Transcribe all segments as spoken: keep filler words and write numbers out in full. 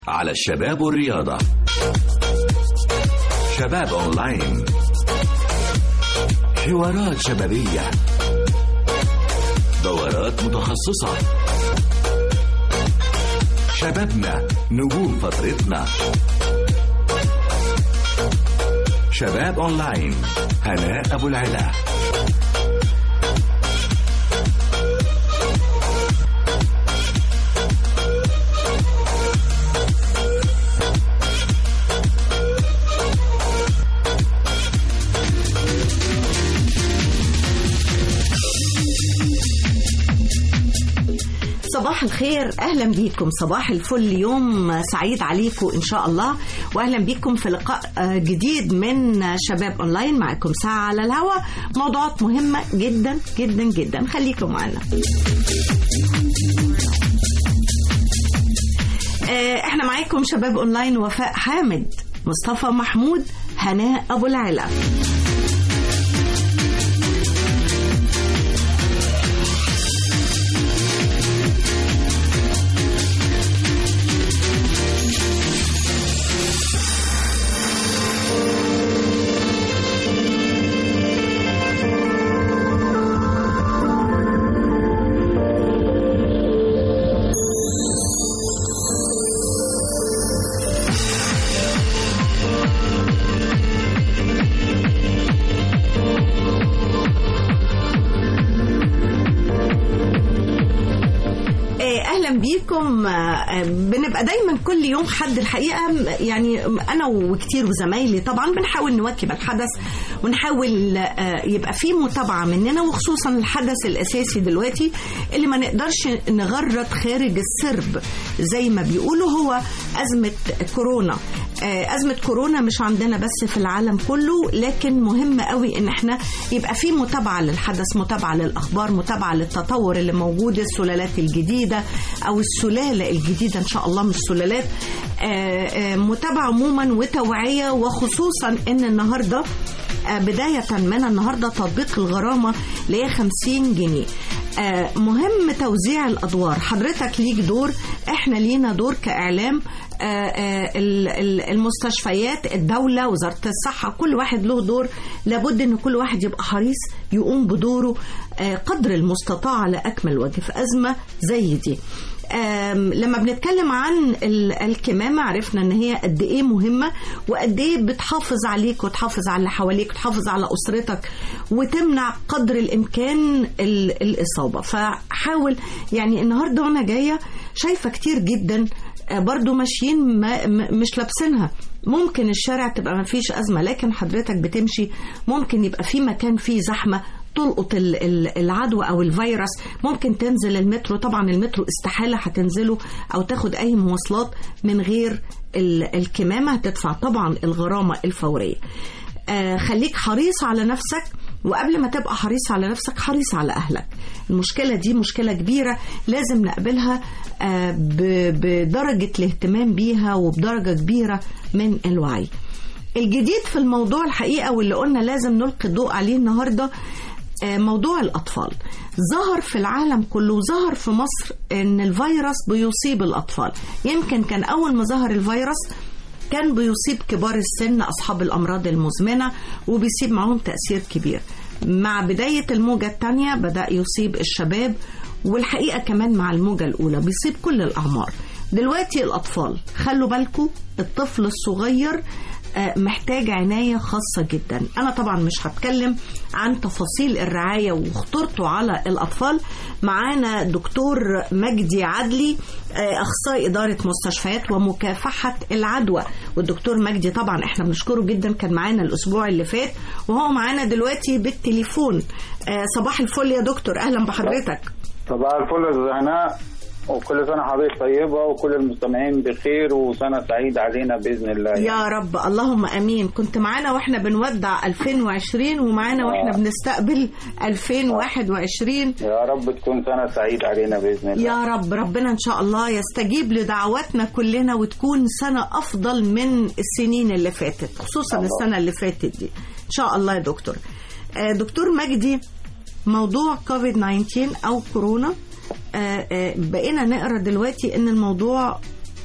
على الشباب والرياضة. شباب أونلاين، حوارات شبابية، دورات متخصصة. شبابنا نجوم فترتنا. شباب أونلاين، هناء أبو العلا. صباح الخير، أهلا بيكم. صباح الفل، يوم سعيد عليكم إن شاء الله، وأهلا بيكم في لقاء جديد من شباب أونلاين. معكم ساعة على الهواء، موضوعات مهمة جدا جدا جدا، خليكم معنا. احنا معاكم شباب أونلاين، وفاء حامد، مصطفى محمود، هناء أبو العلا. بيكم. بنبقى دايما كل يوم حد الحقيقة، يعني أنا وكتير وزمايلي طبعا بنحاول نواكب الحدث ونحاول يبقى فيه متابعة مننا، وخصوصا الحدث الأساسي دلوقتي اللي ما نقدرش نغرد خارج السرب زي ما بيقولوا، هو أزمة كورونا. أزمة كورونا مش عندنا بس في العالم كله، لكن مهم قوي إن احنا يبقى فيه متابعة للحدث، متابعة للأخبار، متابعة للتطور اللي موجود، السلالات الجديدة أو السلالة الجديدة إن شاء الله، مش سلالات. متابعة عموما وتوعية، وخصوصا إن النهاردة بداية من النهاردة تطبيق الغرامة اللي هي خمسين جنيه. مهم توزيع الأدوار، حضرتك ليك دور، احنا لينا دور كإعلام. المستشفيات، الدولة، وزارة الصحة، كل واحد له دور. لابد ان كل واحد يبقى حريص يقوم بدوره قدر المستطاع على أكمل وجه في أزمة زي دي. لما بنتكلم عن الكمامة، عرفنا ان هي قد ايه مهمة، وقد ايه بتحافظ عليك وتحافظ على اللي حواليك وتحافظ على أسرتك، وتمنع قدر الإمكان الإصابة. فحاول يعني النهاردة وانا جاية شايفة كتير جدا برضو ماشيين ما مش لابسينها. ممكن الشارع تبقى ما فيش أزمة، لكن حضرتك بتمشي ممكن يبقى في مكان فيه زحمة تلقط العدوى أو الفيروس. ممكن تنزل المترو، طبعا المترو استحالة هتنزله أو تاخد أي مواصلات من غير الكمامة، هتدفع طبعا الغرامة الفورية. آه خليك حريص على نفسك، وقبل ما تبقى حريص على نفسك حريص على أهلك. المشكلة دي مشكلة كبيرة لازم نقبلها آه بدرجة الاهتمام بيها وبدرجة كبيرة من الوعي. الجديد في الموضوع الحقيقة واللي قلنا لازم نلقي الضوء عليه النهاردة، آه موضوع الأطفال. ظهر في العالم كله وظهر في مصر ان الفيروس بيصيب الأطفال. يمكن كان أول ما ظهر الفيروس كان بيصيب كبار السن، أصحاب الأمراض المزمنة، وبيصيب معهم تأثير كبير. مع بداية الموجة الثانية بدأ يصيب الشباب، والحقيقة كمان مع الموجة الأولى بيصيب كل الأعمار. دلوقتي الأطفال، خلوا بالكم، الطفل الصغير محتاج عناية خاصة جدا. أنا طبعا مش هتكلم عن تفاصيل الرعاية وخطورته على الأطفال. معانا دكتور مجدي عدلي، أخصائي إدارة مستشفيات ومكافحة العدوى. والدكتور مجدي طبعا احنا بنشكره جدا، كان معانا الأسبوع اللي فات وهو معانا دلوقتي بالتليفون. صباح الفل يا دكتور، أهلا بحضرتك. صباح الفل يا هناء، وكل سنة حضرتك طيبة وكل المستمعين بخير وسنة سعيدة علينا بإذن الله يعني. يا رب، اللهم أمين. كنت معانا وإحنا بنودع ألفين وعشرين، ومعانا وإحنا بنستقبل ألفين وواحد وعشرين. يا رب تكون سنة سعيدة علينا بإذن الله. يا رب، ربنا إن شاء الله يستجيب لدعواتنا كلنا وتكون سنة أفضل من السنين اللي فاتت، خصوصا الله. السنة اللي فاتت دي إن شاء الله يا دكتور. دكتور مجدي، موضوع كوفيد تسعة عشر أو كورونا، بقينا نقرأ دلوقتي إن الموضوع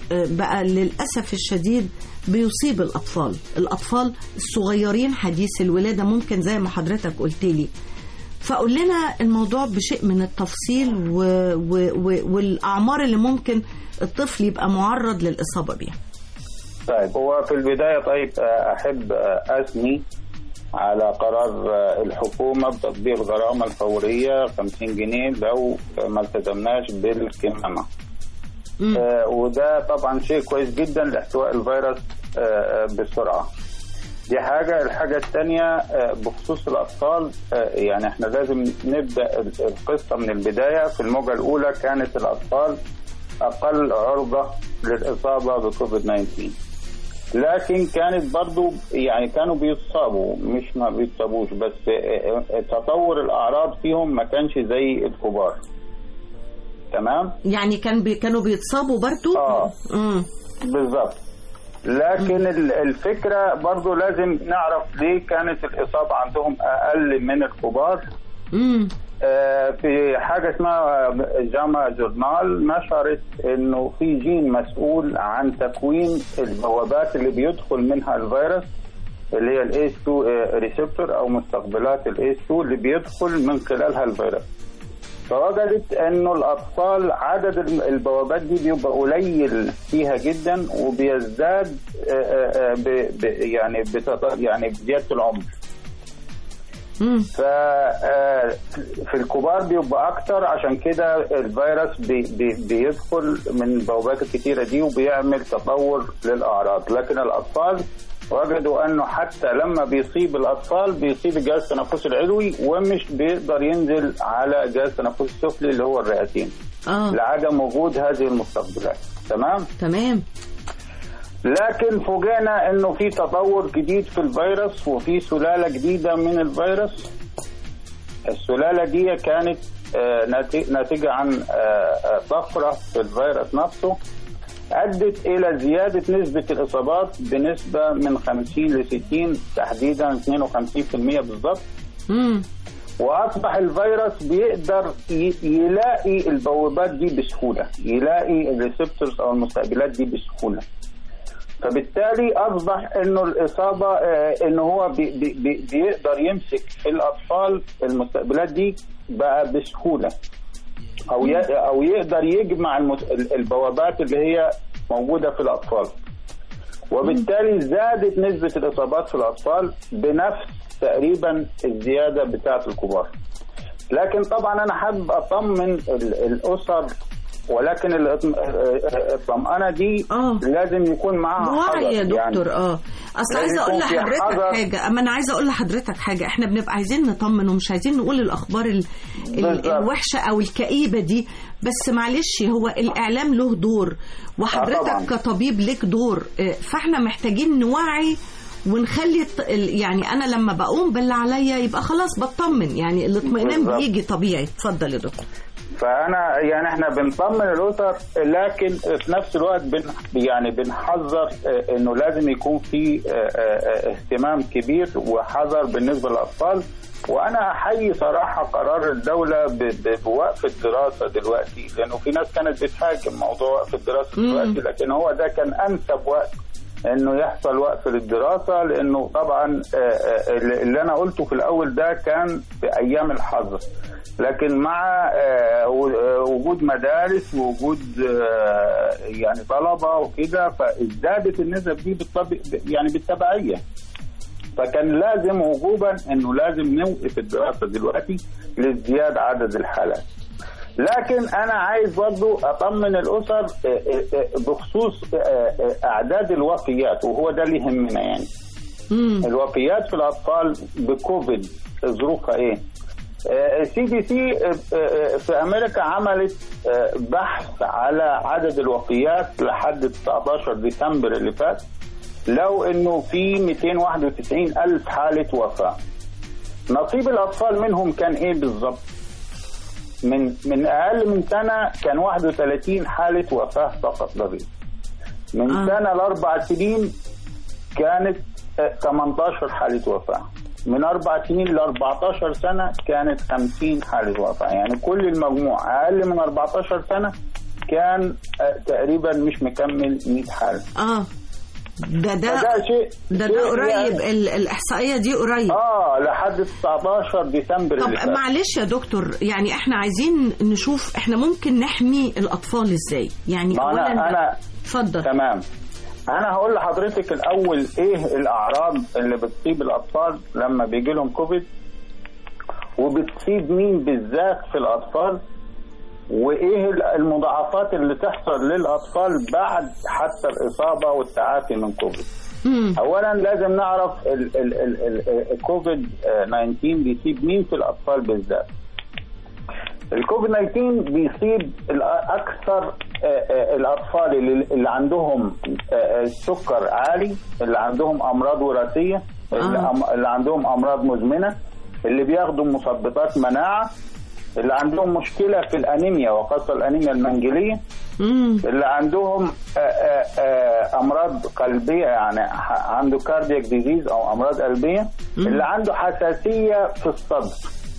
بقى للأسف الشديد بيصيب الأطفال الأطفال الصغيرين حديث الولادة ممكن زي ما حضرتك قلت لي. فقول لنا الموضوع بشيء من التفصيل و... و... و... والأعمار اللي ممكن الطفل يبقى معرض للإصابة بيها. طيب هو في البداية طيب أحب أثني على قرار الحكومة بتطبيق الغرامة الفورية خمسين جنيه لو ما التزمناش بالكمامة. آه وده طبعا شيء كويس جدا لاحتواء الفيروس آه بسرعة. دي حاجة. الحاجة الثانية آه بخصوص الأطفال، آه يعني احنا لازم نبدأ القصة من البداية. في الموجة الأولى كانت الأطفال أقل عرضة للإصابة بكوفيد تسعة عشر، لكن كانت برضو يعني كانوا بيتصابوا مش ما بيتصابوش، بس تطور الأعراض فيهم ما كانش زي الكبار. تمام؟ يعني كان بي كانوا بيتصابوا برضو؟ اه امم بالظبط. لكن الفكرة برضو لازم نعرف ليه كانت الإصابة عندهم أقل من الكبار. امم في حاجة اسمها جاما جورنال نشرت انه في جين مسؤول عن تكوين البوابات اللي بيدخل منها الفيروس اللي هي الاي تو ريسبتور او مستقبلات الاي تو اللي بيدخل من خلالها الفيروس. فوجدت انه الاطفال عدد البوابات دي بيبقى قليل فيها جدا وبيزداد ب يعني يعني بزيادة العمر. ففي الكبار بيبقى اكتر، عشان كده الفيروس بي بي بيدخل من البوابات الكتيرة دي وبيعمل تطور للأعراض. لكن الأطفال وجدوا أنه حتى لما بيصيب الأطفال بيصيب الجهاز التنفسي العلوي ومش بيقدر ينزل على الجهاز التنفسي السفلي اللي هو الرئتين آه. لعدم وجود هذه المستقبلات. تمام؟ تمام. لكن فوجئنا انه في تطور جديد في الفيروس وفي سلالة جديدة من الفيروس. السلالة دي كانت ناتجة عن طفرة في الفيروس نفسه أدت إلى زيادة نسبة الإصابات بنسبة من خمسين لستين، تحديدا اثنين وخمسين بالمئة بالضبط. وأصبح الفيروس بيقدر يلاقي البوابات دي بسهولة، يلاقي الريسبتورز أو المستقبلات دي بسهولة. فبالتالي أصبح إنه الإصابة آه إنه هو بي بي بيقدر يمسك في الأطفال المستقبلات دي بقى بسهولة، أو أو يقدر يجمع البوابات اللي هي موجودة في الأطفال، وبالتالي زادت نسبة الإصابات في الأطفال بنفس تقريبا الزيادة بتاعة الكبار. لكن طبعا أنا حابب أطمن الأسر، ولكن الطمأنة دي آه. لازم يكون معاها حذر يا دكتور. يعني اه اصل عايزه اقول لحضرتك حاجه، اما انا عايزه اقول لحضرتك حاجه، احنا بنبقى عايزين نطمن ومش عايزين نقول الاخبار ال... ال... الوحشه او الكئيبه دي، بس معلش هو الاعلام له دور وحضرتك آه كطبيب لك دور، فاحنا محتاجين نوعي ونخلي يعني انا لما بقوم باللي عليا يبقى خلاص بطمن، يعني الاطمئنان بيجي طبيعي. اتفضل يا دكتور. فأنا يعني احنا بنطمن الأسر، لكن في نفس الوقت بن يعني بنحذر إنه لازم يكون في اهتمام كبير وحذر بالنسبة للأطفال. وأنا أحيي صراحة قرار الدولة بوقف الدراسة دلوقتي، لأنه في ناس كانت بتهاجم موضوع وقف الدراسة دلوقتي، لكن هو ده كان أنسب وقت انه يحصل وقف للدراسة، لانه طبعا اللي انا قلته في الاول ده كان في ايام الحظر، لكن مع وجود مدارس ووجود يعني طلبة وكده فازدادت النسب دي يعني بالتبعية، فكان لازم وجوبا انه لازم نوقف الدراسة دلوقتي لازدياد عدد الحالات. لكن أنا عايز برضو أطمن الأسر بخصوص أعداد الوفيات، وهو ده اللي يهمنا يعني. مم. الوفيات في الأطفال بكوفيد ظروفها إيه؟ السي دي سي في أمريكا عملت بحث على عدد الوفيات لحد تسعة عشر ديسمبر اللي فات، لو إنه في مئتين وواحد وتسعين ألف حالة وفاة. نصيب الأطفال منهم كان إيه بالضبط؟ من من اقل من سنه كان واحد وثلاثين حاله وفاه فقط لا غير. من آه. سنه لاربع سنين كانت ثمانية عشر حاله وفاه. من اربع سنين ل أربعة عشر سنه كانت خمسين حاله وفاه. يعني كل المجموع اقل من أربعة عشر سنه كان تقريبا مش مكمل مئة حالة. اه ده ده شيء ده ده قريب يعني الإحصائية دي قريب اه لحد تسعتاشر ديسمبر. طب معلش يا دكتور، يعني احنا عايزين نشوف احنا ممكن نحمي الأطفال ازاي يعني. أولا أنا اتفضل. تمام، أنا هقول لحضرتك الأول إيه الأعراض اللي بتصيب الأطفال لما بيجي لهم كوفيد، وبتصيب مين بالذات في الأطفال، وإيه المضاعفات اللي تحصل للأطفال بعد حتى الإصابة والتعافي من كوفيد. مم. أولا لازم نعرف الكوفيد تسعة عشر بيصيب مين في الأطفال بالذات. الكوفيد تسعة عشر بيصيب أكثر الأطفال اللي عندهم سكر عالي، اللي عندهم أمراض وراثية، آه. اللي عندهم أمراض مزمنة، اللي بياخدوا مثبطات مناعة، اللي عندهم مشكلة في الأنيميا وخاصة الأنيميا المنجلية، مم. اللي عندهم أمراض قلبية يعني عنده كاردياك ديزيز أو أمراض قلبية، مم. اللي عنده حساسية في الصدر.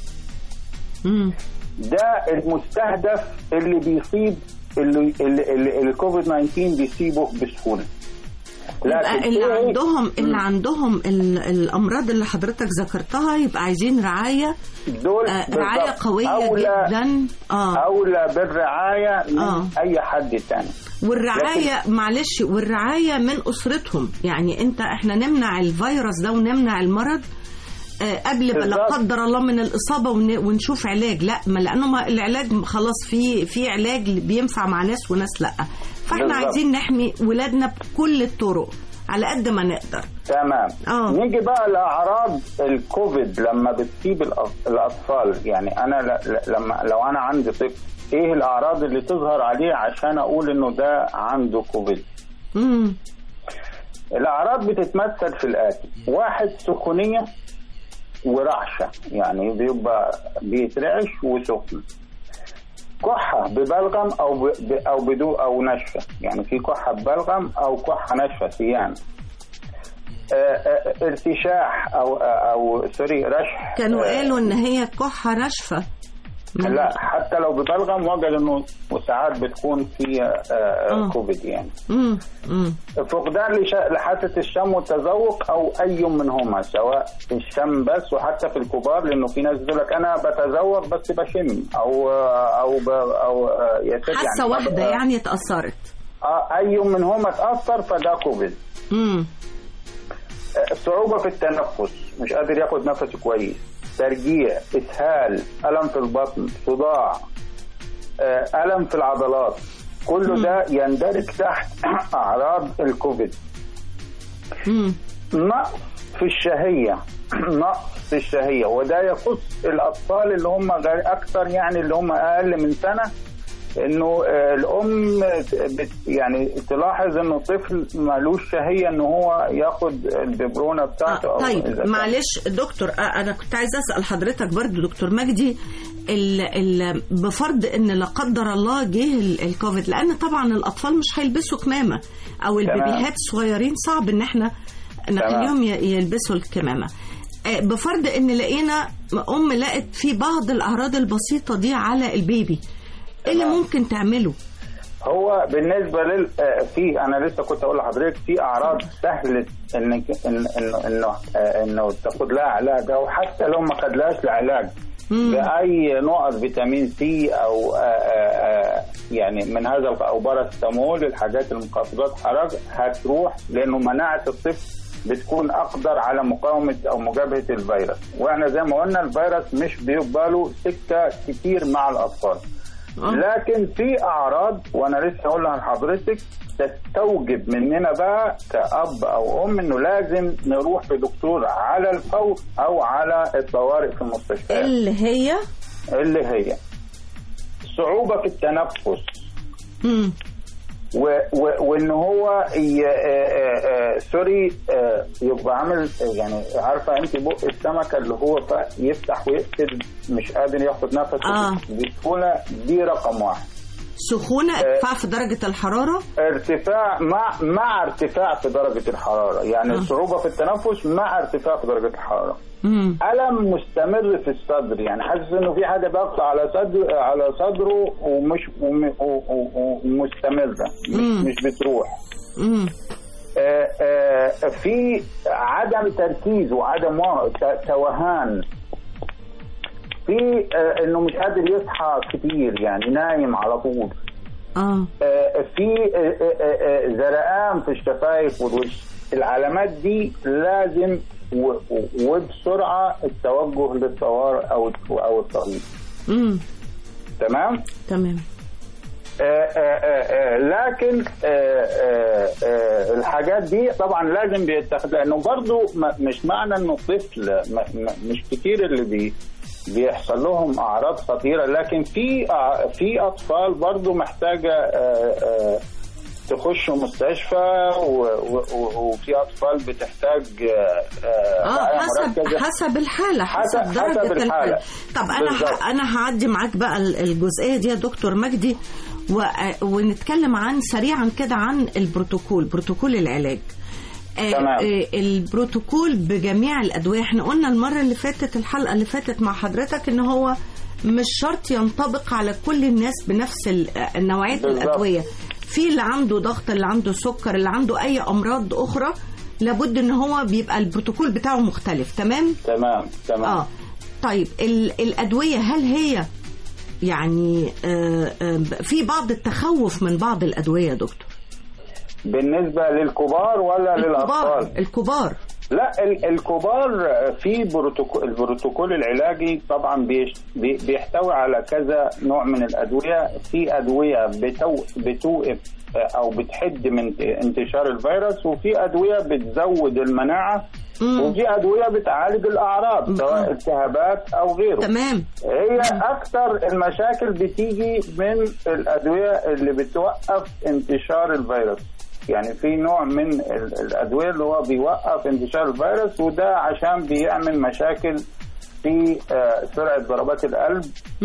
مم. ده المستهدف اللي بيصيب اللي اللي الكوفيد تسعة عشر بيصيبه بسهولة. لكن اللي إيه؟ عندهم اللي م. عندهم الأمراض اللي حضرتك ذكرتها يبقى عايزين رعاية، دول آه رعاية قوية أولى جدا آه. أولى بالرعاية من آه. أي حد تاني. والرعاية لكن... معلش والرعاية من أسرتهم، يعني أنت إحنا نمنع الفيروس ده ونمنع المرض آه قبل لا قدر الله من الإصابة ونشوف علاج. لا، ما لأنه ما العلاج خلاص في في علاج بينفع مع ناس وناس لا، فاحنا بالضبط. عايزين نحمي ولادنا بكل الطرق على قد ما نقدر. تمام. آه. نيجي بقى لأعراض الكوفيد لما بتصيب الأطفال. يعني أنا لما لو أنا عندي طفل، إيه الأعراض اللي تظهر عليه عشان أقول إنه ده عنده كوفيد؟ مم. الأعراض بتتمثل في الآتي: واحد، سخونية ورعشة، يعني بيبقى بيترعش وسخن. كحة ببلغم أو ب... أو بدون أو نشفة، يعني في كحة ببلغم أو كحة نشفة سيان. ارتشاح أو أو سوري رشح. كانوا قالوا إن هي كحة نشفة. لا، حتى لو ببلغم وجد إنه وساعات بتكون فيها آه. كوفيد يعني. مم. مم. فقدان لحاسة الشم والتذوق أو أي منهما، سواء الشم بس وحتى في الكبار، لأنه في ناس بيقول لك أنا بتذوق بس بشم أو أو ب أو يتد حاسة يعني واحدة آه. يعني اتأثرت. آه أي منهما تأثر فده كوفيد. مم. صعوبة في التنفس، مش قادر ياخد نفسه كويس، ترجيع، إسهال، ألم في البطن، صداع، ألم في العضلات، كله ده يندرج تحت أعراض الكوفيد. نقص في الشهية، نقص في الشهية، وده يخص الأطفال اللي هم أكثر، يعني اللي هم أقل من سنة، انه الام يعني تلاحظ انه الطفل مالوش شهيه ان هو ياخد الببرونه بتاعته. آه طيب معلش دكتور، انا كنت عايزه اسال حضرتك برضو دكتور مجدي، ال ال بفرض ان لا قدر الله جه الكوفيد، لان طبعا الاطفال مش هيلبسوا كمامه او البيبيهات الصغيرين صعب ان احنا نخليهم يلبسوا الكمامه. بفرض ان لقينا ام لقت في بعض الاعراض البسيطه دي على البيبي، ايه اللي ممكن تعمله؟ هو بالنسبه لل في انا لسه كنت اقول لحضرتك في اعراض سهله انك انه انه انه تاخد لها علاج، او حتى لو ما خدلاش العلاج باي نقط فيتامين سي او يعني من هذا او باراستامول، الحاجات المخفضات حرج هتروح، لانه مناعه الطفل بتكون اقدر على مقاومه او مجابهه الفيروس. واحنا زي ما قلنا الفيروس مش بيبقى له سكه كتير مع الاطفال. لكن في اعراض وانا لسه هقولها لحضرتك تستوجب مننا بقى كأب او ام انه لازم نروح لدكتور على الفور او على الطوارئ في المستشفى. اللي هي اللي هي صعوبة في التنفس. امم وان هو ي... سوري يبقى عامل يعني عارفه انت بق السمكه اللي هو يفتح ويقفل مش قادر ياخد نفسه آه. بسهوله، دي رقم واحد. سخونة، ارتفاع في درجة الحرارة، ارتفاع مع مع ارتفاع في درجة الحرارة، يعني آه. صعوبة في التنفس مع ارتفاع في درجة الحرارة. مم. ألم مستمر في الصدر، يعني حاسس انه في حاجة ضغط على صدر على صدره ومش ومستمرة، مش, مش بتروح. مم. آآ آآ في عدم تركيز وعدم توهان، في انه مش قادر يصحى كتير، يعني نايم على طول. اه في زرقان في الشفايف والوش. العلامات دي لازم وبسرعه التوجه للطوارئ او او الطبيب. امم تمام تمام. آآ آآ لكن آآ آآ الحاجات دي طبعا لازم بيتاخد، لانه برضو مش معنى انه طفل مش كتير اللي بي بيحصل لهم اعراض خطيره، لكن في في اطفال برضو محتاجه تخش مستشفى، وفي اطفال بتحتاج اه حسب حسب الحاله، حسب, حسب درجه حسب الحاله. الحالة. طب انا بالزبط. انا هعدي معاك بقى الجزئيه دي يا دكتور مجدي، ونتكلم عن سريعا كده عن البروتوكول، بروتوكول العلاج. تمام. البروتوكول بجميع الادويه، احنا قلنا المره اللي فاتت الحلقه اللي فاتت مع حضرتك ان هو مش شرط ينطبق على كل الناس بنفس نوعيه الادويه، في اللي عنده ضغط، اللي عنده سكر، اللي عنده اي امراض اخرى لابد ان هو بيبقى البروتوكول بتاعه مختلف. تمام تمام تمام. اه طيب الادويه هل هي يعني آه آه في بعض التخوف من بعض الادويه يا دكتور بالنسبة للكبار ولا الكبار. للأطفال؟ الكبار لا الكبار في بروتوكول، البروتوكول العلاجي طبعا بيحتوي على كذا نوع من الأدوية. في أدوية بتوقف أو بتحد من انتشار الفيروس، وفي أدوية بتزود المناعة، مم. وفي أدوية بتعالج الأعراض سواء التهابات أو غيره. تمام. هي أكثر المشاكل بتيجي من الأدوية اللي بتوقف انتشار الفيروس، يعني في نوع من الأدوية اللي هو بيوقف انتشار الفيروس، وده عشان بيعمل مشاكل في سرعة ضربات القلب.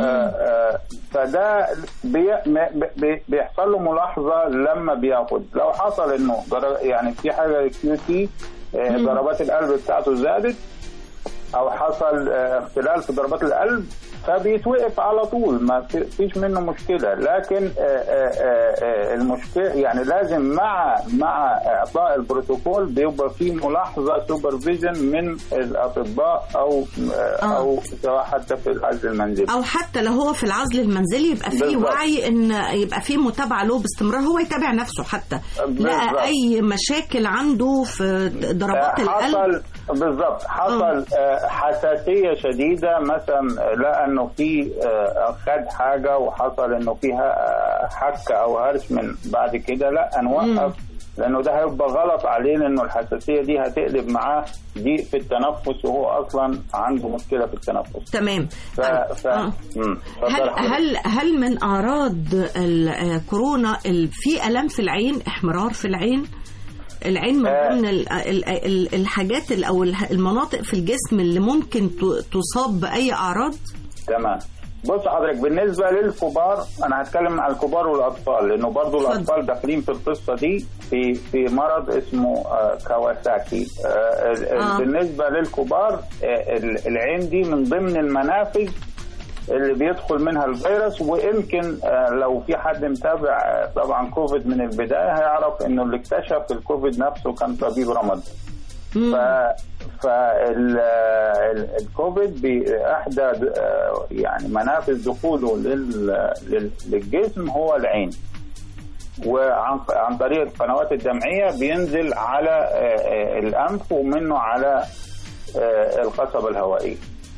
فده بيحصل له ملاحظة لما بياخد، لو حصل انه يعني في حاجة كيو تي ضربات القلب بتاعته زادت او حصل اختلال في ضربات القلب فبيتوقف على طول، ما فيش منه مشكلة. لكن المشكلة يعني لازم مع مع اعطاء البروتوكول بيبقى في ملاحظة سوبرفيجن من الاطباء او آه. او سواء حتى في العزل المنزلي، او حتى لو هو في العزل المنزلي يبقى في وعي ان يبقى في متابعة له باستمرار، هو يتابع نفسه حتى لا اي مشاكل عنده في ضربات القلب. بالضبط. حصل آه. حساسية شديدة مثلا، لا انه في خد حاجة وحصل انه فيها حك او هرش من بعد كده، لا نوقف، لانه ده هيبقى غلط عليه، لانه الحساسية دي هتقلب معاه ضيق في التنفس وهو اصلا عنده مشكلة في التنفس. تمام. ف... ف... آه. هل هل هل من اعراض الكورونا في الم في العين، احمرار في العين؟ العين من ضمن الحاجات او المناطق في الجسم اللي ممكن تصاب باي اعراض. تمام. بص حضرتك، بالنسبه للكبار انا هتكلم عن الكبار والاطفال، لانه برضو فضل. الاطفال داخلين في القصه دي في في مرض اسمه آه كواساكي. آه آه. بالنسبه للكبار آه العين دي من ضمن المنافذ اللي بيدخل منها الفيروس، ويمكن آه لو في حد متابع آه طبعا كوفيد من البدايه هيعرف انه اللي اكتشف الكوفيد نفسه كان طبيب رمض. ف فالكوفيد بأحدى يعني منافذ دخوله للجسم هو العين، وعن طريق القنوات الدمعية بينزل على الأنف ومنه على القصبة الهوائية.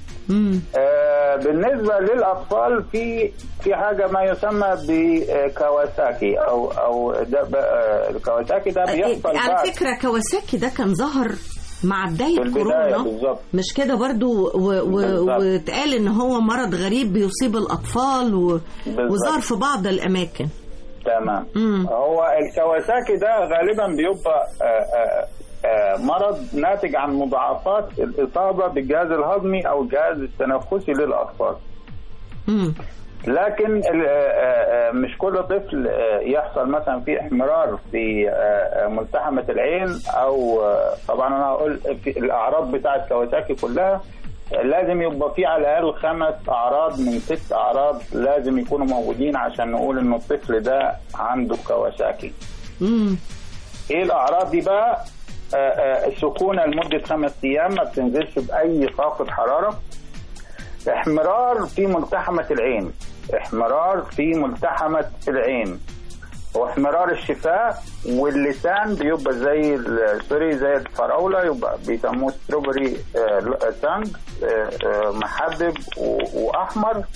بالنسبة للأطفال في في حاجة ما يسمى بكواساكي أو أو الكواساكي ده بيحصل على فكرة. كواساكي ده كان ظهر مع بداية كورونا بالزبط. مش كده برضو واتقال ان هو مرض غريب بيصيب الاطفال و... وظهر في بعض الاماكن. تمام. مم. هو الكواساكي ده غالبا بيبقى آآ آآ مرض ناتج عن مضاعفات الاصابة بالجهاز الهضمي او الجهاز التنفسي للاطفال. مم. لكن مش كل طفل يحصل مثلا في احمرار في ملتحمة العين، او طبعا انا هقول في الاعراض بتاعه كواساكي كلها لازم يبقى في على الاقل خمس اعراض من ست اعراض لازم يكونوا موجودين عشان نقول ان الطفل ده عنده كواساكي. امم ايه الاعراض دي بقى؟ سخونه لمده خمس ايام ما بتنزلش باي خافض حراره، احمرار في ملتحمة العين، احمرار في ملتحمة العين، واحمرار الشفاه، واللسان بيبقى زي سوري زي الفراولة، يبقى بيسموه ستروبري تانج، محبب واحمر.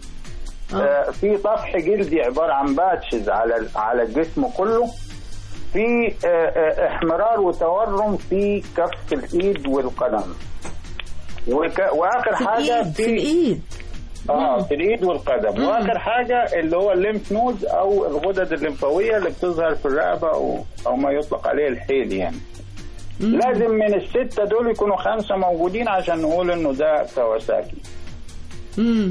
آه. في طفح جلدي عبارة عن باتشز على على الجسم كله، في احمرار وتورم في كف الايد والقدم، وك... واخر في حاجه في, في الايد اه في الايد والقدم. مم. واخر حاجه اللي هو الليمف نود او الغدد الليمفاويه اللي بتظهر في الرقبه او او ما يطلق عليه الحيل يعني. مم. لازم من السته دول يكونوا خمسه موجودين عشان نقول انه ده كواساكي. امم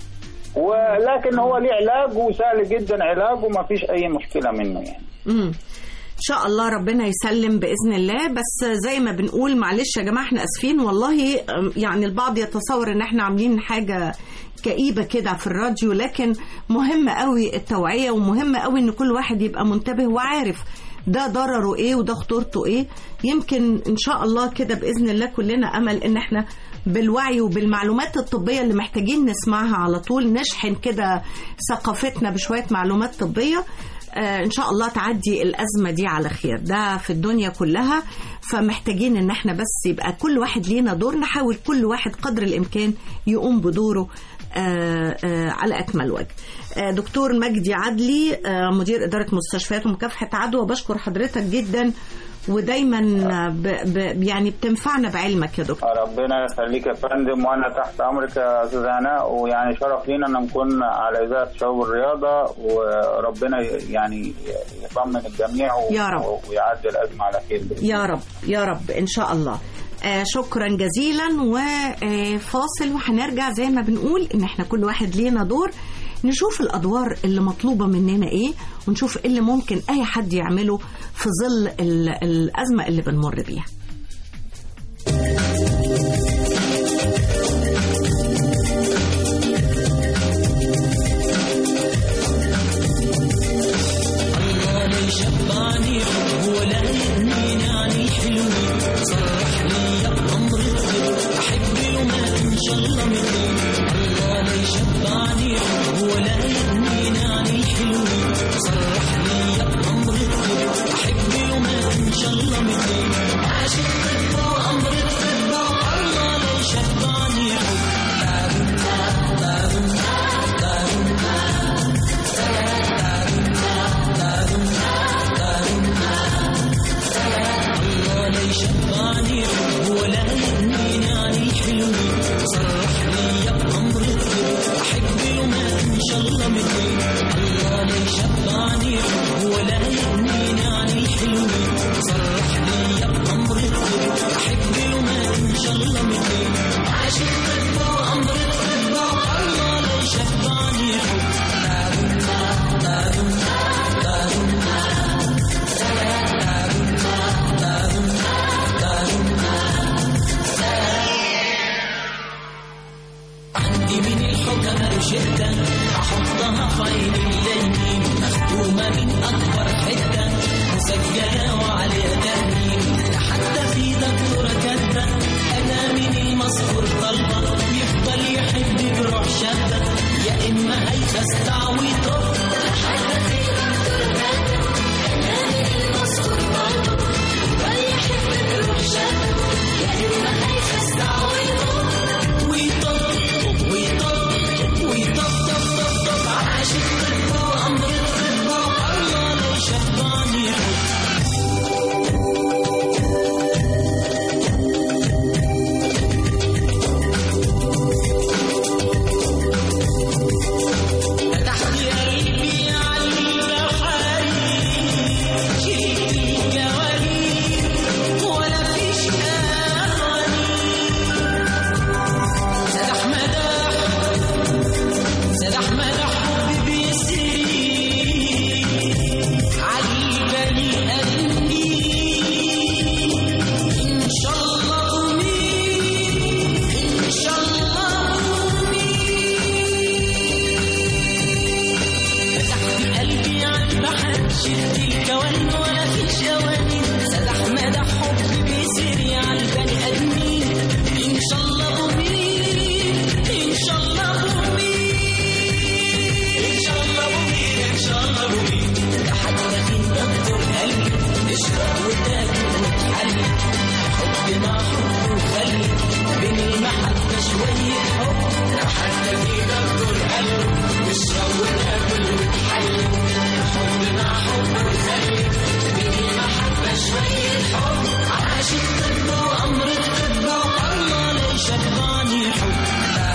ولكن هو ليه علاج وسهل جدا علاجه وما فيش اي مشكله منه يعني. امم ان شاء الله ربنا يسلم باذن الله. بس زي ما بنقول معلش يا جماعه احنا اسفين والله، يعني البعض يتصور ان احنا عاملين حاجه كئيبه كده في الراديو، لكن مهم قوي التوعيه، ومهم قوي ان كل واحد يبقى منتبه وعارف ده ضرره ايه وده خطورته ايه. يمكن ان شاء الله كده باذن الله كلنا امل ان احنا بالوعي وبالمعلومات الطبيه اللي محتاجين نسمعها على طول نشحن كده ثقافتنا بشويه معلومات طبيه، آه ان شاء الله تعدي الازمه دي على خير. ده في الدنيا كلها، فمحتاجين ان احنا بس يبقى كل واحد لينا دور، نحاول كل واحد قدر الامكان يقوم بدوره آه آه على اكمل وجه. آه دكتور مجدي عدلي، آه مدير اداره مستشفيات ومكافحه عدوى، بشكر حضرتك جدا ودايما ب... ب... يعني بتنفعنا بعلمك يا دكتور. ربنا يخليك يا فندم، وانا تحت امرك يا استاذ هناء، ويعني شرف لينا ان نكون على اذاعه شباب الرياضه، وربنا يعني يطمن الجميع و... يا رب ويعدي الازمه على خير يا رب يا رب ان شاء الله. آه شكرا جزيلا، وفاصل وهنرجع. زي ما بنقول ان احنا كل واحد لينا دور، نشوف الأدوار اللي مطلوبة مننا إيه، ونشوف إيه اللي ممكن أي حد يعمله في ظل الأزمة اللي بنمر بيها. الله لا يشبعني حب ولا يهنيني علي حلوين، صرح لي بأمر الطب أحب وما إن شاء الله مثلي. الله لا يشبعني حب ولا يهنيني علي حلوين، صرح لي بأمر الطب أحب وما إن شاء الله مثلي. عاشق الطب وأمر الطب، الله لا يشبعني حب. يشبعني حب ولا يهنيني علي حلوين، صرح لي بأمر الطب أحب وما إن شاء الله مثلي. الله لا يشبعني حب ولا يهنيني علي حلوين، صرح لي بأمر الطب أحب وما إن شاء الله مثلي. عاشق الطب وأمر الطب، الله لا يشبعني حب. شدة أحطها في عين اليمين، مختومة من أكبر حتة، مسجلة وتحلي حب مع حب وخلي بين المحبة شوية حب حتى في دكتور قلب نشرب وناكل وتحلي حب مع حب وخلي بين المحبة شوية حب عاشق طب وأمر الطب والله ليش شبعني حب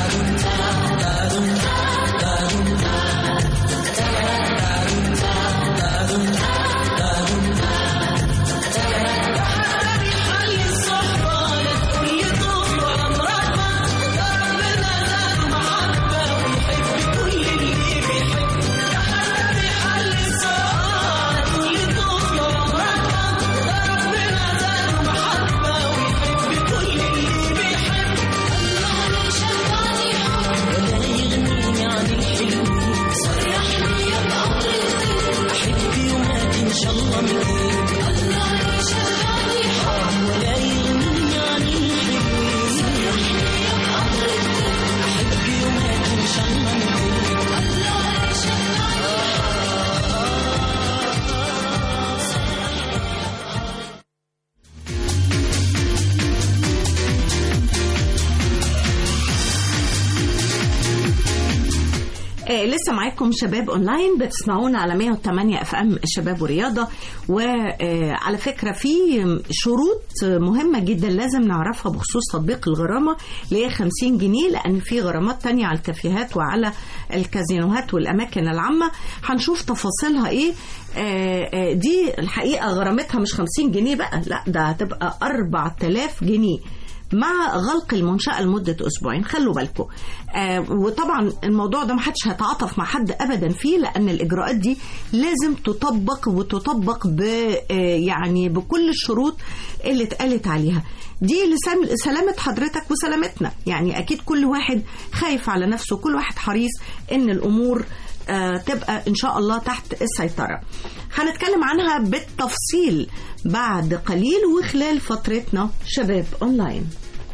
لسه معاكم شباب اونلاين، بتسمعونا على مية وتمانية اف ام الشباب ورياضه. وعلى فكره في شروط مهمه جدا لازم نعرفها بخصوص تطبيق الغرامه اللي هي خمسين جنيه، لان في غرامات تانية على الكافيهات وعلى الكازينوهات والاماكن العامه. هنشوف تفاصيلها ايه. دي الحقيقه غرامتها مش خمسين جنيه بقى، لا ده هتبقى أربعة آلاف جنيه مع غلق المنشأة لمدة أسبوعين. خلوا بالكم. آه وطبعا الموضوع ده محدش هيتعاطف مع حد أبدا فيه، لأن الإجراءات دي لازم تطبق وتطبق ب آه يعني بكل الشروط اللي اتقالت عليها. دي لسلامة حضرتك وسلامتنا، يعني أكيد كل واحد خايف على نفسه، كل واحد حريص إن الأمور آه تبقى إن شاء الله تحت السيطرة. هنتكلم عنها بالتفصيل بعد قليل وخلال فترتنا شباب أونلاين.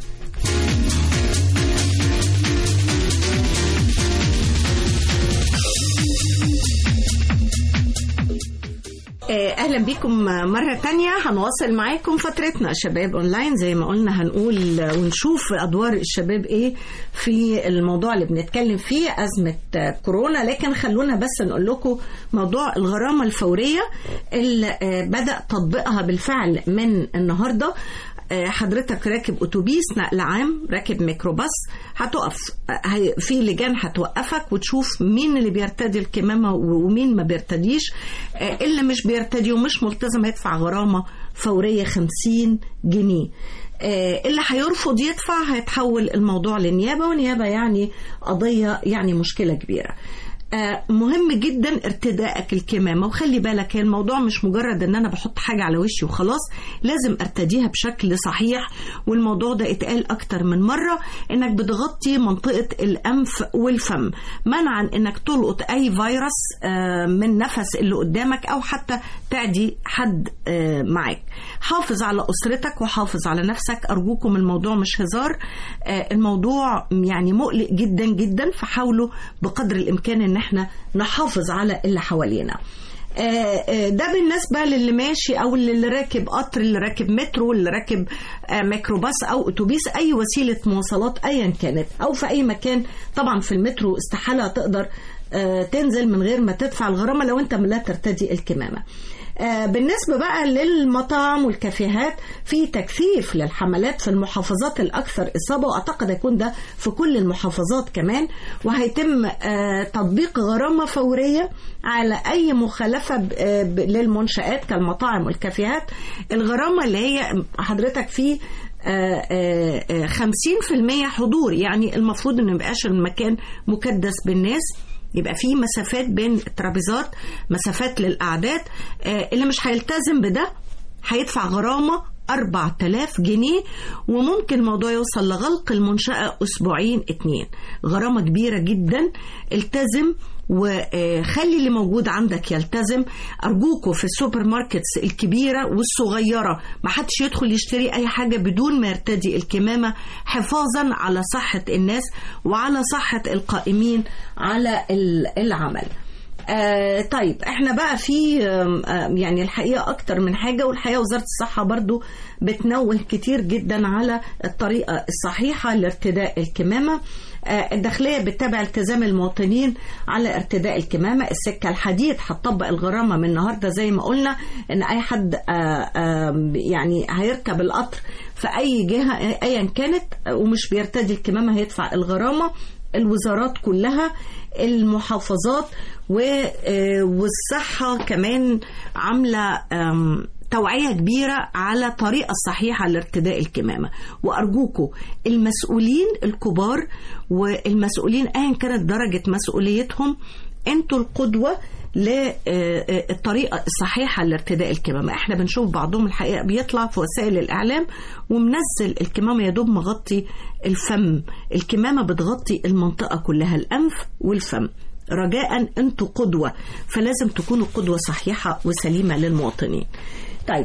أهلا بكم مرة تانية. هنواصل معاكم فترتنا شباب أونلاين، زي ما قلنا هنقول ونشوف أدوار الشباب إيه في الموضوع اللي بنتكلم فيه، أزمة كورونا. لكن خلونا بس نقول لكم موضوع الغرامة الفورية اللي بدأ تطبيقها بالفعل من النهاردة. حضرتك راكب أتوبيس نقل عام، راكب ميكروباص، هتقف في لجان هتوقفك وتشوف مين اللي بيرتدي الكمامة ومين ما بيرتديش. اللي مش بيرتدي ومش ملتزم هيدفع غرامة فورية خمسين جنيه. اللي هيرفض يدفع هيتحول الموضوع للنيابة، ونيابة يعني قضية يعني مشكلة كبيرة. مهم جدا ارتدائك الكمامة، وخلي بالك هي الموضوع مش مجرد ان انا بحط حاجة على وشي وخلاص، لازم ارتديها بشكل صحيح. والموضوع ده اتقال اكتر من مرة، انك بتغطي منطقة الانف والفم منعا انك تلقط اي فيروس من نفس اللي قدامك او حتى تعدي حد معاك. حافظ على اسرتك وحافظ على نفسك ارجوكم، الموضوع مش هزار، الموضوع يعني مقلق جدا جدا، فحاولوا بقدر الامكان ان احنا نحافظ على اللي حوالينا. ده بالنسبة للي ماشي أو اللي راكب قطر، اللي راكب مترو، اللي راكب ميكروباص أو أتوبيس، أي وسيلة مواصلات أيا كانت، أو في أي مكان. طبعا في المترو استحالة تقدر تنزل من غير ما تدفع الغرامة لو أنت لا ترتدي الكمامة. بالنسبة بقى للمطاعم والكافيهات، في تكثيف للحملات في المحافظات الأكثر إصابة، وأعتقد يكون ده في كل المحافظات كمان، وهيتم تطبيق غرامة فورية على أي مخالفة للمنشآت كالمطاعم والكافيهات. الغرامة اللي هي حضرتك فيه خمسين في المية حضور، يعني المفروض أنه ميبقاش المكان مكدس بالناس، يبقى فيه مسافات بين الترابيزات، مسافات للأعداد. اللي مش هيلتزم بده هيدفع غرامة أربعة آلاف جنيه، وممكن الموضوع يوصل لغلق المنشأة أسبوعين اتنين. غرامة كبيرة جدا، التزم وخلي اللي موجود عندك يلتزم. أرجوكوا في السوبر ماركتس الكبيرة والصغيرة ما حدش يدخل يشتري أي حاجة بدون ما يرتدي الكمامة، حفاظا على صحة الناس وعلى صحة القائمين على العمل. آه طيب احنا بقى في آه يعني الحقيقة اكتر من حاجة، والحقيقة وزارة الصحة برضو بتنوه كتير جدا على الطريقة الصحيحة لارتداء الكمامة. آه الداخلية بتتابع التزام المواطنين على ارتداء الكمامة. السكة الحديد هتطبق الغرامة من النهاردة زي ما قلنا، ان اي حد آه آه يعني هيركب القطر في اي جهة ايا كانت ومش بيرتدي الكمامة هيدفع الغرامة. الوزارات كلها، المحافظات والصحة كمان عاملة توعية كبيرة على الطريقة الصحيحة لارتداء الكمامة. وأرجوكوا المسؤولين الكبار والمسؤولين أيا كانت درجة مسؤوليتهم، أنتوا القدوة للطريقة الصحيحة لارتداء الكمامة. احنا بنشوف بعضهم الحقيقة بيطلع في وسائل الإعلام ومنزل الكمامة يا دوب مغطي الفم. الكمامة بتغطي المنطقة كلها، الأنف والفم. رجاء انتوا قدوة، فلازم تكونوا قدوة صحيحة وسليمة للمواطنين. طيب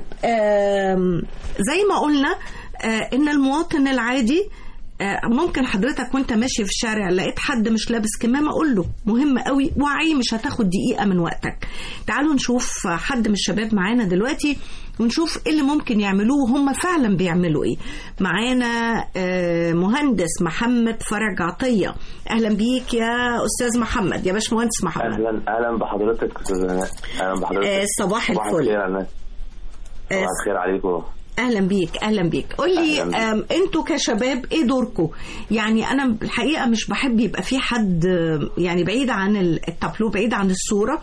زي ما قلنا ان المواطن العادي ممكن حضرتك وانت ماشي في الشارع لقيت حد مش لابس كمامة قول له، مهم قوي، وعي، مش هتاخد دقيقة من وقتك. تعالوا نشوف حد من الشباب معانا دلوقتي ونشوف ايه اللي ممكن يعملوه وهم فعلا بيعملوا ايه. معانا مهندس محمد فرج عطية. اهلا بيك يا استاذ محمد، يا باشمهندس محمد. اهلا اهلا بحضرتك استاذ هناء. اهلا بحضرتك. آه صباح الفل. صباح الخير عليكم. صباح الخير عليكم. اهلا بيك اهلا بيك قول لي انتوا كشباب ايه دوركم؟ يعني انا الحقيقه مش بحب يبقى في حد يعني بعيد عن التابلو، بعيد عن الصوره،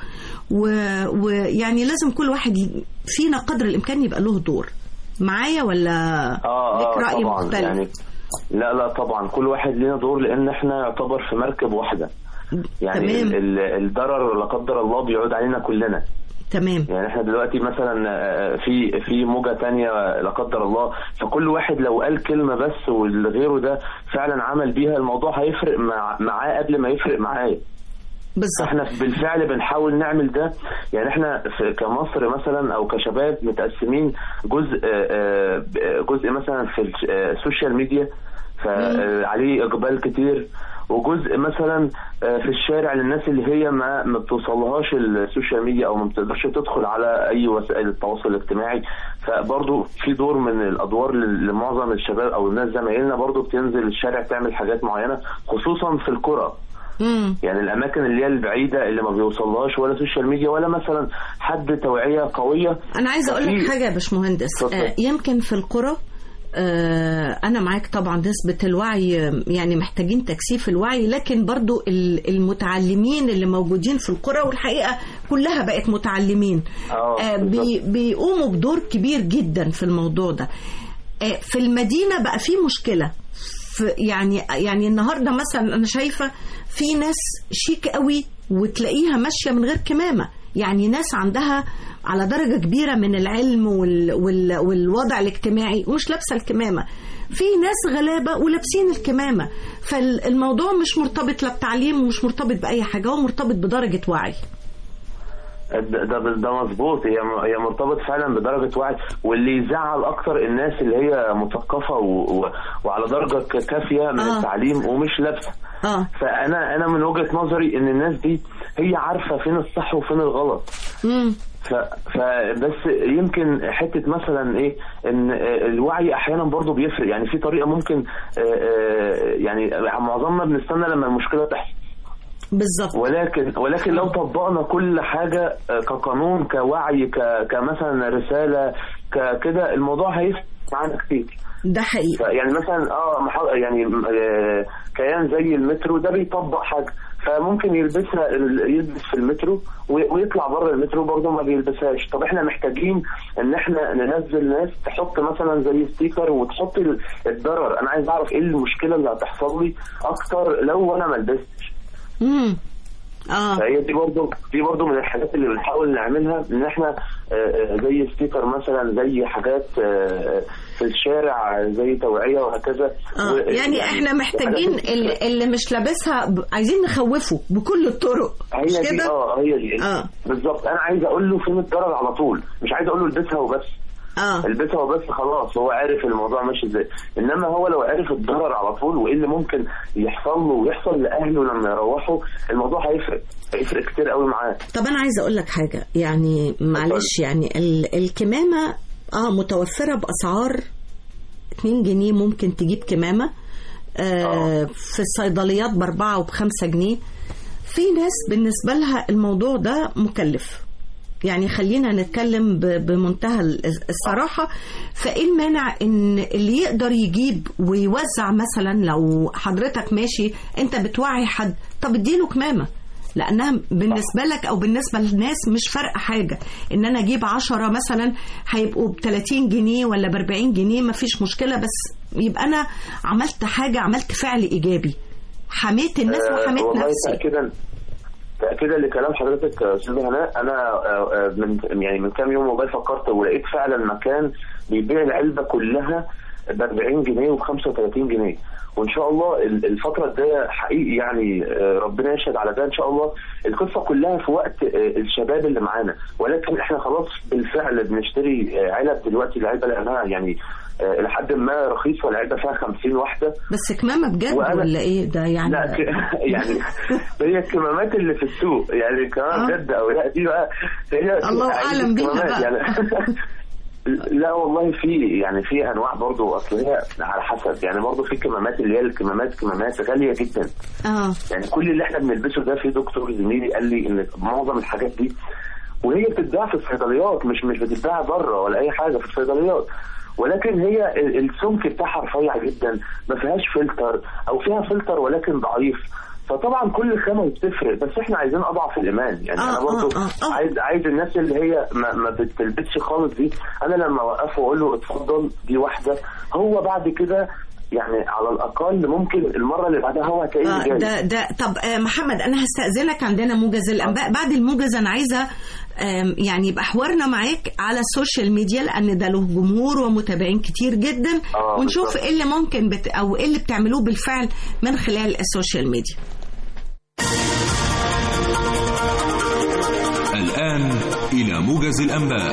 ويعني لازم كل واحد فينا قدر الامكان يبقى له دور. معايا ولا اه لك راي طبعا مختلف؟ يعني لا لا طبعا كل واحد لينا دور، لان احنا يعتبر في مركب واحده. يعني ال- الضرر لا قدر الله بيعود علينا كلنا. تمام. يعني احنا دلوقتي مثلا في في موجة تانية لا قدر الله، فكل واحد لو قال كلمة بس والغيره ده فعلا عمل بيها، الموضوع هيفرق مع معاه قبل ما يفرق معايا. بالظبط. احنا بالفعل بنحاول نعمل ده. يعني احنا في كمصر مثلا او كشباب متقسمين جزء جزء مثلا في السوشيال ميديا فعليه اقبال كتير، وجزء مثلا في الشارع للناس اللي هي ما ما بتوصلهاش السوشيال ميديا او ما بتقدرش تدخل على اي وسائل التواصل الاجتماعي. فبرضه في دور من الادوار لمعظم الشباب او الناس زمايلنا برضه بتنزل الشارع تعمل حاجات معينه، خصوصا في القرى. مم. يعني الاماكن اللي هي البعيده اللي ما بيوصلهاش ولا سوشيال ميديا ولا مثلا حد توعيه قويه. انا عايزه اقول لك حاجه يا باشمهندس، آه يمكن في القرى آه أنا معاك طبعا نسبة الوعي يعني محتاجين تكثيف الوعي، لكن برضو المتعلمين اللي موجودين في القرى والحقيقة كلها بقت متعلمين آه بي بيقوموا بدور كبير جدا في الموضوع ده. آه في المدينة بقى في مشكلة في يعني يعني النهاردة مثلا أنا شايفة في ناس شيك قوي وتلاقيها ماشية من غير كمامة، يعني ناس عندها على درجة كبيرة من العلم وال وال والوضع الاجتماعي ومش لابسة الكمامة. في ناس غلابة ولابسين الكمامة. فالموضوع مش مرتبط لا بتعليم ومش مرتبط بأي حاجة، هو مرتبط بدرجة وعي. ده ده, ده مظبوط. هي هي مرتبط فعلا بدرجه وعي، واللي يزعل اكتر الناس اللي هي مثقفه وعلى درجه كافيه من آه. التعليم ومش لابسه. آه. فانا انا من وجهه نظري ان الناس دي هي عارفه فين الصح وفين الغلط. امم ف فبس يمكن حته مثلا ايه ان الوعي احيانا برضو بيفرق. يعني في طريقه ممكن يعني معظمنا بنستنى لما المشكله تحصل بالظبط، ولكن ولكن لو طبقنا كل حاجه كقانون كوعي كمثلا رساله ككده، الموضوع هيفرق معانا كتير. ده حقيقي. يعني مثلا اه يعني آه كيان زي المترو ده بيطبق حاجه، فممكن يلبسها يلبس في المترو ويطلع بره المترو برضه ما بيلبسهاش. طب احنا محتاجين ان احنا ننزل ناس تحط مثلا زي ستيكر وتحط الضرر. انا عايز اعرف ايه المشكله اللي هتحصل لي اكتر لو انا ما لبستش. امم اه فهي دي برضه دي برضه من الحاجات اللي بنحاول نعملها، ان احنا زي ستيكر مثلا، زي حاجات في الشارع زي توعيه وهكذا. اه يعني, يعني احنا محتاجين اللي, اللي مش لابسها عايزين نخوفه بكل الطرق. هي دي اه هي دي اه بالظبط. انا عايز اقول له فين الضرر على طول، مش عايز اقول له البسها وبس. آه. البسها وبس خلاص، هو عارف الموضوع ماشي ازاي. انما هو لو عارف الضرر على طول وايه اللي ممكن يحصل له ويحصل لاهله لما يروحوا، الموضوع هيفرق هيفرق كتير قوي معاه. طب انا عايزه اقول لك حاجه، يعني معلش، يعني الكمامه اه متوفره باسعار اتنين جنيه، ممكن تجيب كمامه آه في الصيدليات باربعة وبخمسة جنيه. في ناس بالنسبه لها الموضوع ده مكلف، يعني خلينا نتكلم بمنتهى الصراحة. فإيه المانع إن اللي يقدر يجيب ويوزع، مثلا لو حضرتك ماشي أنت بتوعي حد، طب اديله كمامة، لأنها بالنسبة لك أو بالنسبة للناس مش فرق حاجة. إن أنا أجيب عشرة مثلا هيبقوا بتلاتين جنيه ولا بأربعين جنيه، مفيش مشكلة، بس يبقى أنا عملت حاجة، عملت فعل إيجابي، حميت الناس وحميت أه نفسي. تأكيدا تأكيدا لكلام حضرتك أستاذة هناء، أنا من يعني من كام يوم والله فكرت ولقيت فعلا مكان بيبيع العلبة كلها ب أربعين جنيه وب خمسة وتلاتين جنيه، وإن شاء الله الفترة الجاية حقيقي يعني ربنا يشهد على ده إن شاء الله. القصة كلها في وقت الشباب اللي معانا، ولكن إحنا خلاص بالفعل بنشتري علب دلوقتي، العلبة لأنها يعني لحد ما رخيص، والعلبة فيها خمسين واحدة بس كمامة بجد ولا ايه ده يعني؟ لا ك... يعني هي الكمامات اللي في السوق يعني كمان بجد او لا، دي بقى هي الله اعلم بيها بقى يعني لا والله في يعني في انواع برضو، اصل هي على حسب يعني، برضو في كمامات اللي هي الكمامات كمامات غاليه جدا. اه يعني كل اللي احنا بنلبسه ده، في دكتور زميلي قال لي ان معظم الحاجات دي وهي بتتباع في الصيدليات، مش مش بتتباع بره ولا اي حاجه، في الصيدليات، ولكن هي السمك بتاعها رفيع جدا، ما فيهاش فلتر او فيها فلتر ولكن ضعيف. فطبعا كل خامه بتفرق، بس احنا عايزين اضعف الايمان يعني. آه انا برضو آه آه. عايز عايز الناس اللي هي ما, ما بتلبسش خالص دي، انا لما اوقفه واقول له اتفضل دي واحده، هو بعد كده يعني على الاقل ممكن المره اللي بعدها هو هتلاقيه آه جاي. ده ده طب آه محمد، انا هستأذنك، عندنا موجز الانباء. آه. بعد الموجز انا عايزه يعني يبقى حوارنا معاك على السوشيال ميديا، لان ده له جمهور ومتابعين كتير جدا. آه ونشوف ايه اللي ممكن بت... او ايه اللي بتعملوه بالفعل من خلال السوشيال ميديا. الآن إلى موجز الأنباء.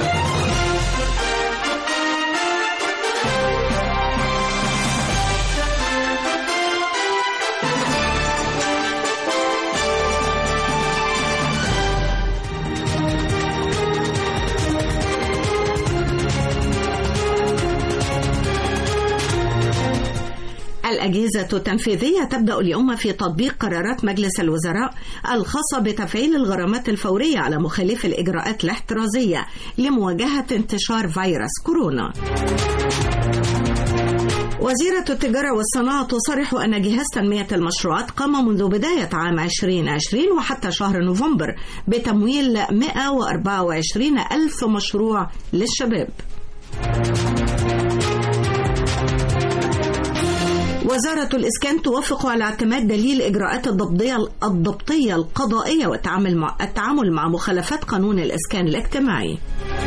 الأجهزة التنفيذية تبدأ اليوم في تطبيق قرارات مجلس الوزراء الخاصة بتفعيل الغرامات الفورية على مخالفي الإجراءات الاحترازية لمواجهة انتشار فيروس كورونا. وزيرة التجارة والصناعة تصرح أن جهاز تنمية المشروعات قام منذ بداية عام ألفين وعشرين وحتى شهر نوفمبر بتمويل مئة وأربعة وعشرين ألف مشروع للشباب. وزارة الإسكان توافق على اعتماد دليل إجراءات الضبطية الضبطية القضائية والتعامل مع التعامل مع مخالفات قانون الإسكان الاجتماعي.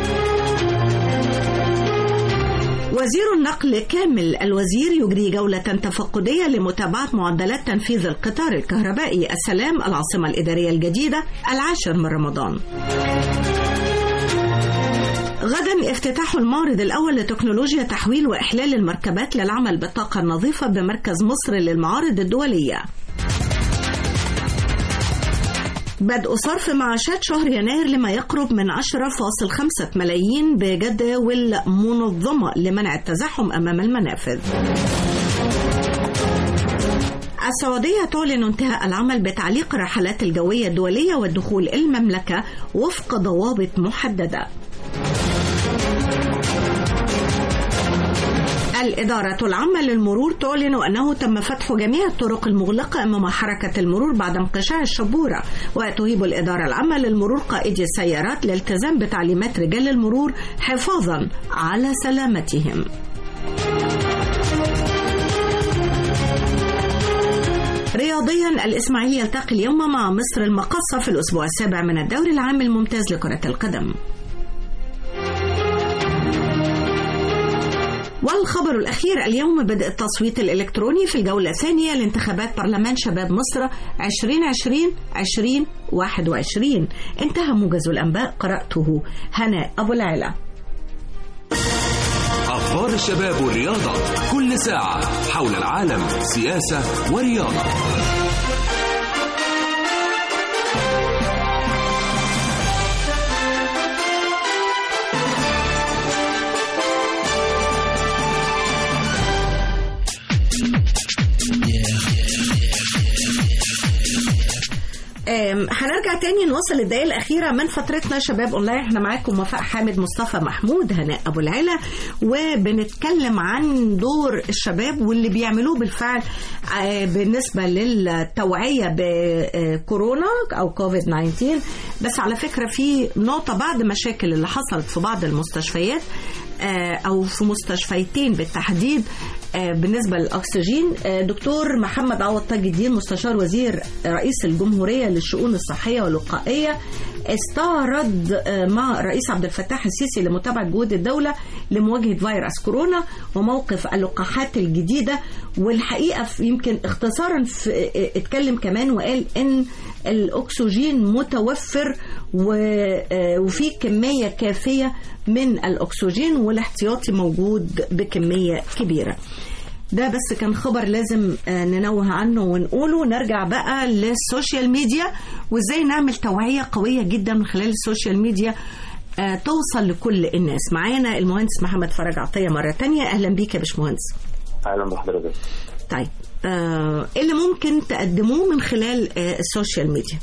وزير النقل كامل الوزير يجري جولة تفقدية لمتابعة معدلات تنفيذ القطار الكهربائي السلام العاصمة الإدارية الجديدة العاشر من رمضان. غدا افتتاح المعرض الأول لتكنولوجيا تحويل وإحلال المركبات للعمل بالطاقة النظيفة بمركز مصر للمعارض الدولية. بدء صرف معاشات شهر يناير لما يقرب من عشرة فاصلة خمسة ملايين بجداول منظمة لمنع التزاحم أمام المنافذ. السعودية تعلن انتهاء العمل بتعليق الرحلات الجوية الدولية والدخول المملكة وفق ضوابط محددة. الإدارة العامة للمرور تعلن أنه تم فتح جميع الطرق المغلقة أمام حركة المرور بعد انقشاع الشبورة، وتهيب الإدارة العامة للمرور قائدي السيارات للالتزام بتعليمات رجال المرور حفاظا على سلامتهم. رياضيا، الإسماعيلي يلتقي اليوم مع مصر المقاصة في الأسبوع السابع من الدوري العام الممتاز لكرة القدم. والخبر الأخير اليوم بدء التصويت الإلكتروني في الجولة الثانية لانتخابات برلمان شباب مصر عشرين عشرين عشرين واحد وعشرين. انتهى موجز الأنباء، قرأته هناء أبو العلا. أخبار الشباب والرياضة كل ساعة حول العالم، سياسة ورياضة. هنرجع تاني نوصل الدقائق الأخيرة من فترتنا شباب أونلاين. احنا معاكم وفاء حامد، مصطفى محمود، هناء أبو العلا، وبنتكلم عن دور الشباب واللي بيعملوه بالفعل بالنسبة للتوعية بكورونا أو كوفيد تسعة عشر. بس على فكرة في نقطة بعد مشاكل اللي حصلت في بعض المستشفيات أو في مستشفيتين بالتحديد بالنسبة للأكسجين، دكتور محمد عوض تاج الدين مستشار وزير رئيس الجمهورية للشؤون الصحية والوقائية استعرض مع الرئيس عبد الفتاح السيسي لمتابعة جهود الدولة لمواجهة فيروس كورونا وموقف اللقاحات الجديدة. والحقيقة يمكن اختصارا اتكلم كمان وقال ان الأكسجين متوفر وفي كمية كافية من الأكسجين والاحتياطي موجود بكمية كبيرة. ده بس كان خبر لازم ننوه عنه ونقوله. نرجع بقى للسوشيال ميديا وازاي نعمل توعية قوية جدا من خلال السوشيال ميديا توصل لكل الناس. معانا المهندس محمد فرج عطية مرة تانية. أهلا بيك يا باشمهندس. أهلا بحضرتك. طيب آه، ايه اللي ممكن تقدموه من خلال آه السوشيال ميديا؟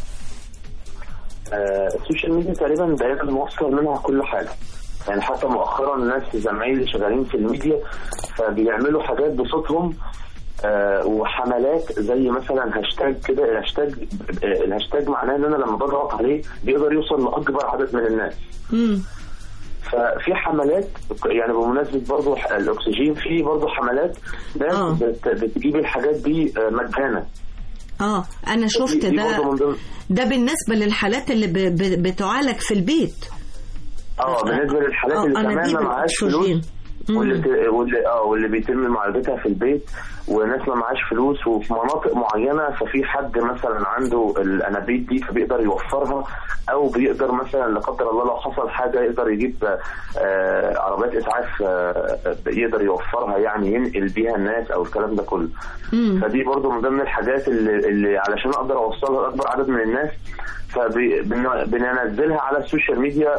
آه السوشيال ميديا تقريبا بقينا بنوصل منها كل حاجه، يعني حتى مؤخرا الناس زمايلي شغالين في الميديا فبيعملوا حاجات بصوتهم آه وحملات زي مثلا هاشتاج كده. الهاشتاج الهاشتاج معناه ان انا لما بضغط عليه بيقدر يوصل لاكبر عدد من الناس. امم ففي حملات يعني بمناسبة برضو الأكسجين في برضو حملات ده بتجيب الحاجات دي مجانا. اه انا شفت ده ده بالنسبة للحالات اللي بتعالج في البيت. اه بالنسبة للحالات اللي كمان ما معهاش فلوس واللي واللي اه واللي بيتم معالجتها في البيت وناس ما معاش فلوس وفي مناطق معينه، ففي حد مثلا عنده الانابيب دي فبيقدر يوفرها، او بيقدر مثلا لا قدر الله لو حصل حاجه يقدر يجيب آه عربيات اسعاف آه يقدر يوفرها، يعني ينقل بيها الناس او الكلام ده كله. مم. فدي برضو من ضمن الحاجات اللي, اللي علشان اقدر اوصلها لاكبر عدد من الناس فبننزلها على السوشيال ميديا،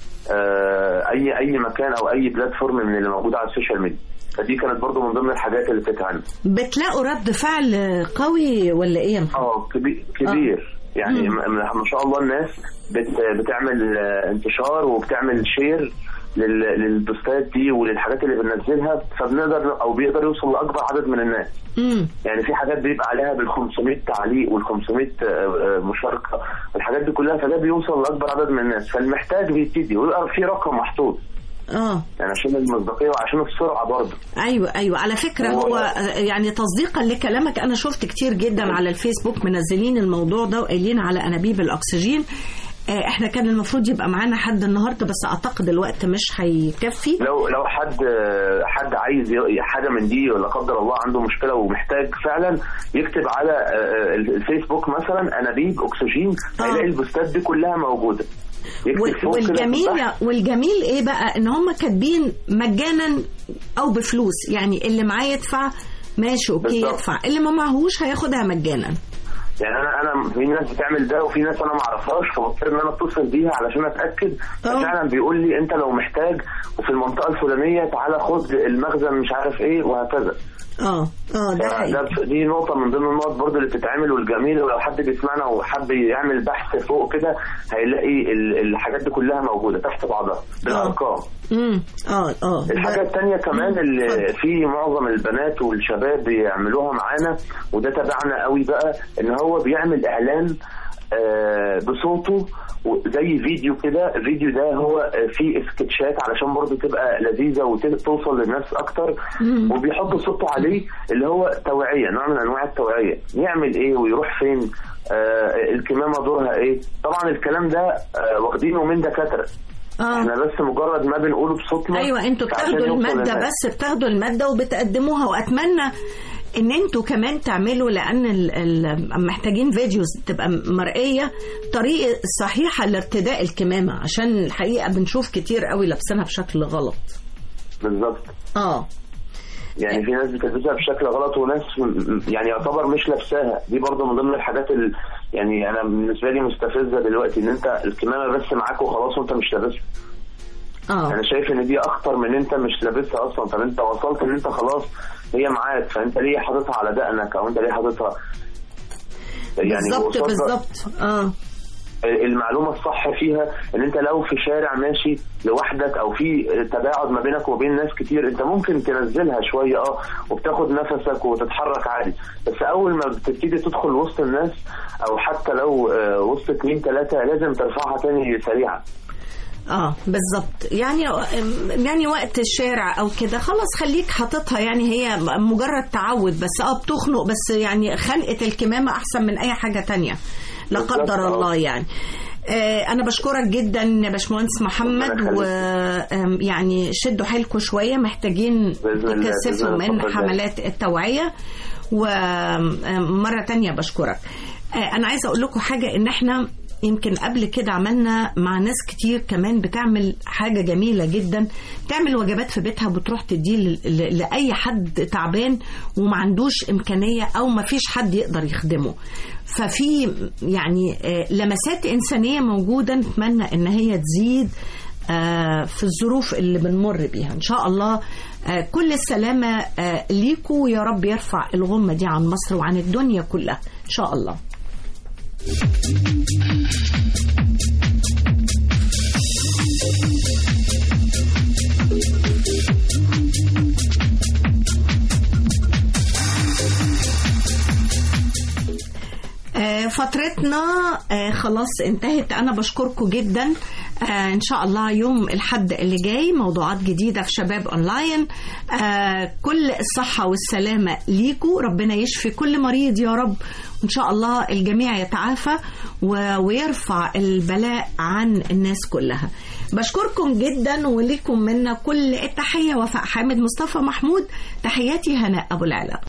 اي اي مكان او اي بلاتفورم من اللي موجوده على السوشيال ميديا. فدي كانت برضو من ضمن الحاجات اللي بتتعمل. بتلاقوا رد فعل قوي ولا ايه يا محمد؟ اه كبير آه. يعني مم. ما شاء الله الناس بت بتعمل انتشار وبتعمل شير للبوستات دي وللحاجات اللي بننزلها، فبنقدر او بيقدر يوصل لاكبر عدد من الناس. مم. يعني في حاجات بيبقى عليها بال خمسمية تعليق وال خمسمية مشاركه والحاجات دي كلها، فده بيوصل لاكبر عدد من الناس، فالمحتاج بيبتدي ويبقى في رقم محطوط اه يعني عشان المصداقيه وعشان السرعه برضه. ايوه ايوه على فكره هو, هو يعني تصديقا لكلامك انا شفت كتير جدا على الفيسبوك منزلين الموضوع ده وقايلين على انابيب الاكسجين. احنا كان المفروض يبقى معانا حد النهارده بس اعتقد الوقت مش هيكفي. لو لو حد حد عايز حاجه من دي ولا قدر الله عنده مشكله ومحتاج فعلا يكتب على الفيسبوك مثلا انابيب اكسجين هيلاقي البوستات دي كلها موجوده. والجميل والجميل ايه بقى ان هم كاتبين مجانا او بفلوس، يعني اللي معاه يدفع ماشي اوكي بالضبط. يدفع، اللي ما معهوش هياخدها مجانا. يعني انا انا في ناس بتعمل ده وفي ناس انا ما اعرفهاش فبضطر ان انا اتصل بيها علشان اتاكد. فعلا بيقول لي انت لو محتاج وفي المنطقه الفلانيه تعالى خد المخزن مش عارف ايه وهكذا. اه اه ده حقيقي. دي نقطه من ضمن النقط برضه اللي بتتعمل والجميله، ولو حد بيسمعنا وحب يعمل بحث فوق كده هيلاقي الحاجات دي كلها موجوده تحت بعضها بالارقام. امم اه اه الحاجه الثانيه كمان اللي في معظم البنات والشباب بيعملوها معانا وده تبعنا قوي بقى، ان هو بيعمل اعلان آه بصوته زي فيديو كده. الفيديو ده هو فيه سكتشات علشان برضو تبقى لذيذة وتوصل للناس اكتر، وبيحط صوته عليه اللي هو توعية، نوع من انواع التوعية، يعمل ايه ويروح فين، آه الكمامة دورها ايه. طبعا الكلام ده آه واخدينه من دكاترة. آه. احنا بس مجرد ما بنقوله بصوتنا. ايوه انتوا بتاخدوا المادة بس بتاخدوا المادة وبتقدموها، واتمنى ان انتوا كمان تعملوا لان محتاجين فيديوز تبقى مرئية طريقة صحيحة لارتداء الكمامة، عشان الحقيقة بنشوف كتير قوي لابسينها بشكل غلط. بالظبط. اه يعني في ناس بتلبسها بشكل غلط وناس يعني يعتبر مش لابساها. دي برضه من ضمن الحاجات اللي يعني انا بالنسبه لي مستفزه دلوقتي، ان انت الكمامه بس معاك وخلاص وانت مش لابسها. اه انا شايف ان دي اخطر من انت مش لابسها اصلا. طب انت وصلت ان انت خلاص هي معاك، فانت ليه حاططها على دقنك او انت ليه حاططها يعني بالظبط بالظبط. اه المعلومه الصح فيها ان انت لو في شارع ماشي لوحدك او في تباعد ما بينك وبين ناس كتير، انت ممكن تنزلها شويه اه وبتاخد نفسك وتتحرك عادي. بس اول ما بتبتدي تدخل وسط الناس او حتى لو وسط اتنين ثلاثه لازم ترفعها تاني سريعا. اه بالظبط. يعني يعني وقت الشارع او كده خلاص خليك حاططها، يعني هي مجرد تعود بس. اه بتخنق بس، يعني خنقة الكمامة احسن من اي حاجة تانية لا قدر الله يعني. آه انا بشكرك جدا يا باشمهندس محمد، ويعني شدوا حيلكم شوية، محتاجين تكثفوا من حملات التوعية. ومرة تانية بشكرك. آه انا عايزة اقول لكم حاجة، ان احنا يمكن قبل كده عملنا مع ناس كتير كمان بتعمل حاجة جميلة جدا، تعمل وجبات في بيتها وبتروح تديه لأي حد تعبان وما عندوش إمكانية أو ما فيش حد يقدر يخدمه. ففي يعني لمسات إنسانية موجودة، نتمنى إن هي تزيد في الظروف اللي بنمر بيها. إن شاء الله كل السلامة ليكوا، ويا رب يرفع الغمة دي عن مصر وعن الدنيا كلها إن شاء الله. فترتنا خلاص انتهت. أنا بشكركم جدا. إن شاء الله يوم الحد اللي جاي موضوعات جديدة في شباب أونلاين. كل الصحة والسلامة ليكوا، ربنا يشفي كل مريض يا رب، وإن شاء الله الجميع يتعافى ويرفع البلاء عن الناس كلها. بشكركم جدا وليكم منا كل التحية. وفاء حامد، مصطفى محمود، تحياتي هناء أبو العلا.